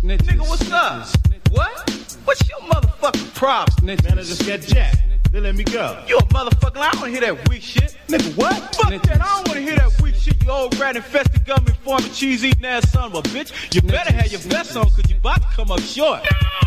Nigga, what's up? What? What's your motherfucking problem? Man, I just got jacked. They let me go. You a motherfucker. I don't wanna hear that weak shit. Nigga, what? Fuck that. I don't wanna hear that weak shit, you old rat-infested gum-informing cheese-eating ass son of a bitch. You better have your vest on, cause you about to come up short.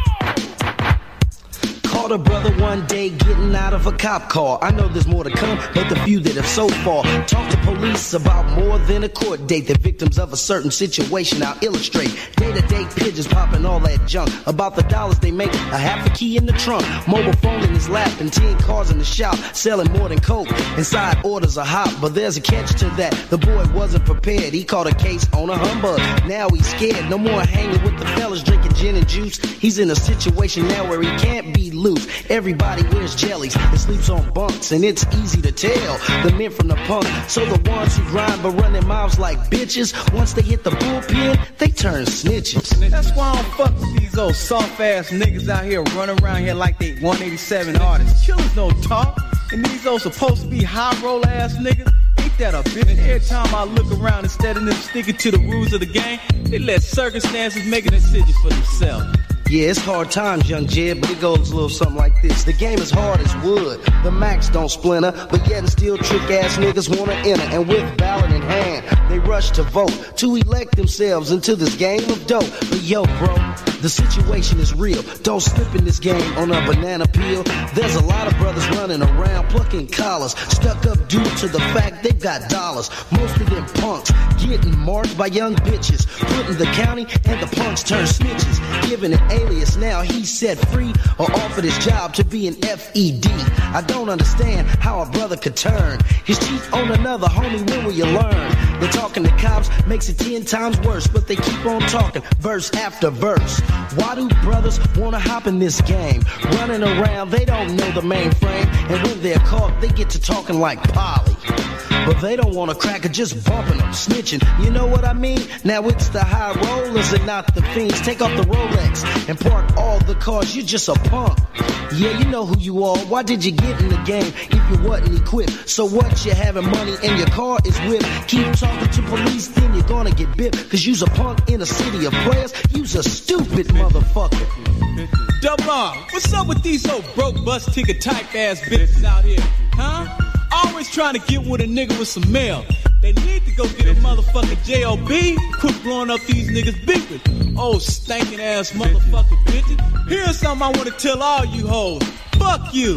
Called a brother one day getting out of a cop car. I know there's more to come, but the few that have so far talked to police about more than a court date. The victims of a certain situation I'll illustrate. Day-to-day pigeons popping all that junk about the dollars they make, a half a key in the trunk, mobile phone in his lap, and 10 cars in the shop selling more than coke. Inside orders are hot, but there's a catch to that. The boy wasn't prepared. He caught a case on a humbug. Now he's scared. No more hanging with the fellas drinking gin and juice. He's in a situation now where he can't be loose. Everybody wears jellies and sleeps on bunks, and it's easy to tell the men from the punk. So the ones who grind but run their mouths like bitches, once they hit the bullpen, they turn snitches. That's why I don't fuck with these old soft-ass niggas out here running around here like they 187 artists. Killers don't talk, and these old supposed to be high-roll-ass niggas. Ain't that a bitch? Every time I look around, instead of them sticking to the rules of the game, they let circumstances make a decision for themselves. Yeah, it's hard times, young Jed, but it goes a little something like this. The game is hard as wood, the max don't splinter, but yet and still trick-ass niggas wanna enter. And with ballot in hand, they rush to vote to elect themselves into this game of dope. But yo, bro, the situation is real. Don't slip in this game on a banana peel. There's a lot of brothers running around plucking collars, stuck up due to the fact they've got dollars. Most of them punks getting marked by young bitches, putting the county and the punks turn snitches, giving an alias. Now he's set free or offered his job to be an FED. I don't understand how a brother could turn his cheek on another. Homie, when will you learn? They're talking to cops makes it 10 times worse, but they keep on talking verse after verse. Why do brothers wanna hop in this game? Running around, they don't know the mainframe, and when they're caught, they get to talking like Polly. But they don't want a cracker just bumping them, snitching. You know what I mean? Now it's the high rollers and not the fiends. Take off the Rolex and park all the cars. You're just a punk. Yeah, you know who you are. Why did you get in the game if you wasn't equipped? So what? You having money and your car is whipped. Keep talking to police, then you're gonna get bit. Cause you's a punk in a city of players. You's a stupid motherfucker. Double R, what's up with these old broke bus ticket type ass bitches out here? Huh? Always trying to get with a nigga with some mail. They need to go get a motherfucking J.O.B. Quit blowing up these niggas beeping. Oh, stinking ass motherfucking bitches. Here's something I want to tell all you hoes. Fuck you.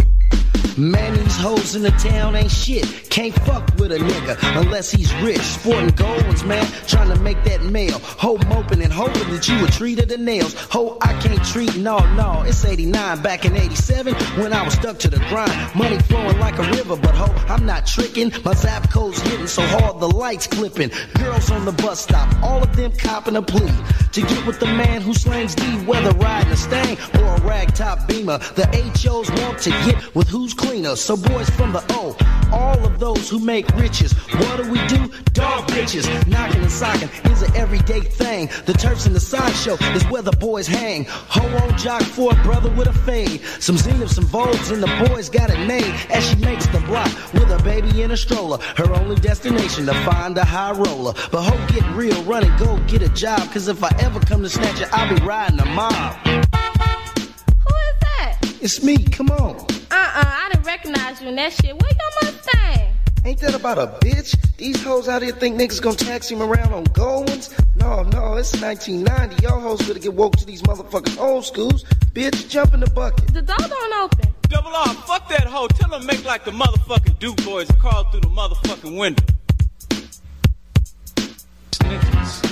Man, these hoes in the town ain't shit. Can't fuck with a nigga unless he's rich. Sporting gold ones, man, trying to make that mail. Ho moping and hoping that you would treat her the nails. Ho, I can't treat, no, it's 89. Back in 87, when I was stuck to the grind. Money flowing like a river, but ho, I'm not tricking. My zap code's hitting so hard, the lights clipping. Girls on the bus stop, all of them copping a plea to get with the man who slangs D, whether riding a Stang or a ragtop Beamer. The HOs want to get with who's cleaner. So boys from the O, all of those who make riches, what do? Dog bitches. Knocking and socking is an everyday thing. The turfs in the sideshow is where the boys hang. Ho on jock for a brother with a fade. Some Zenith, some Vogues, and the boys got a name as she makes the block with a baby in a stroller. Her only destination to find a high roller. But ho, get real, run and go get a job. Cause if I ever come to snatch her, I'll be riding a mob. Who is that? It's me, come on. I didn't recognize you in that shit. Where your Mustang? Ain't that about a bitch? These hoes out here think niggas gonna tax him around on gold ones? No, it's 1990. Y'all hoes better get woke to these motherfucking old schools. Bitch, jump in the bucket. The door don't open. Double R, fuck that hoe. Tell them make like the motherfucking Duke boys and crawl through the motherfucking window. Snitches.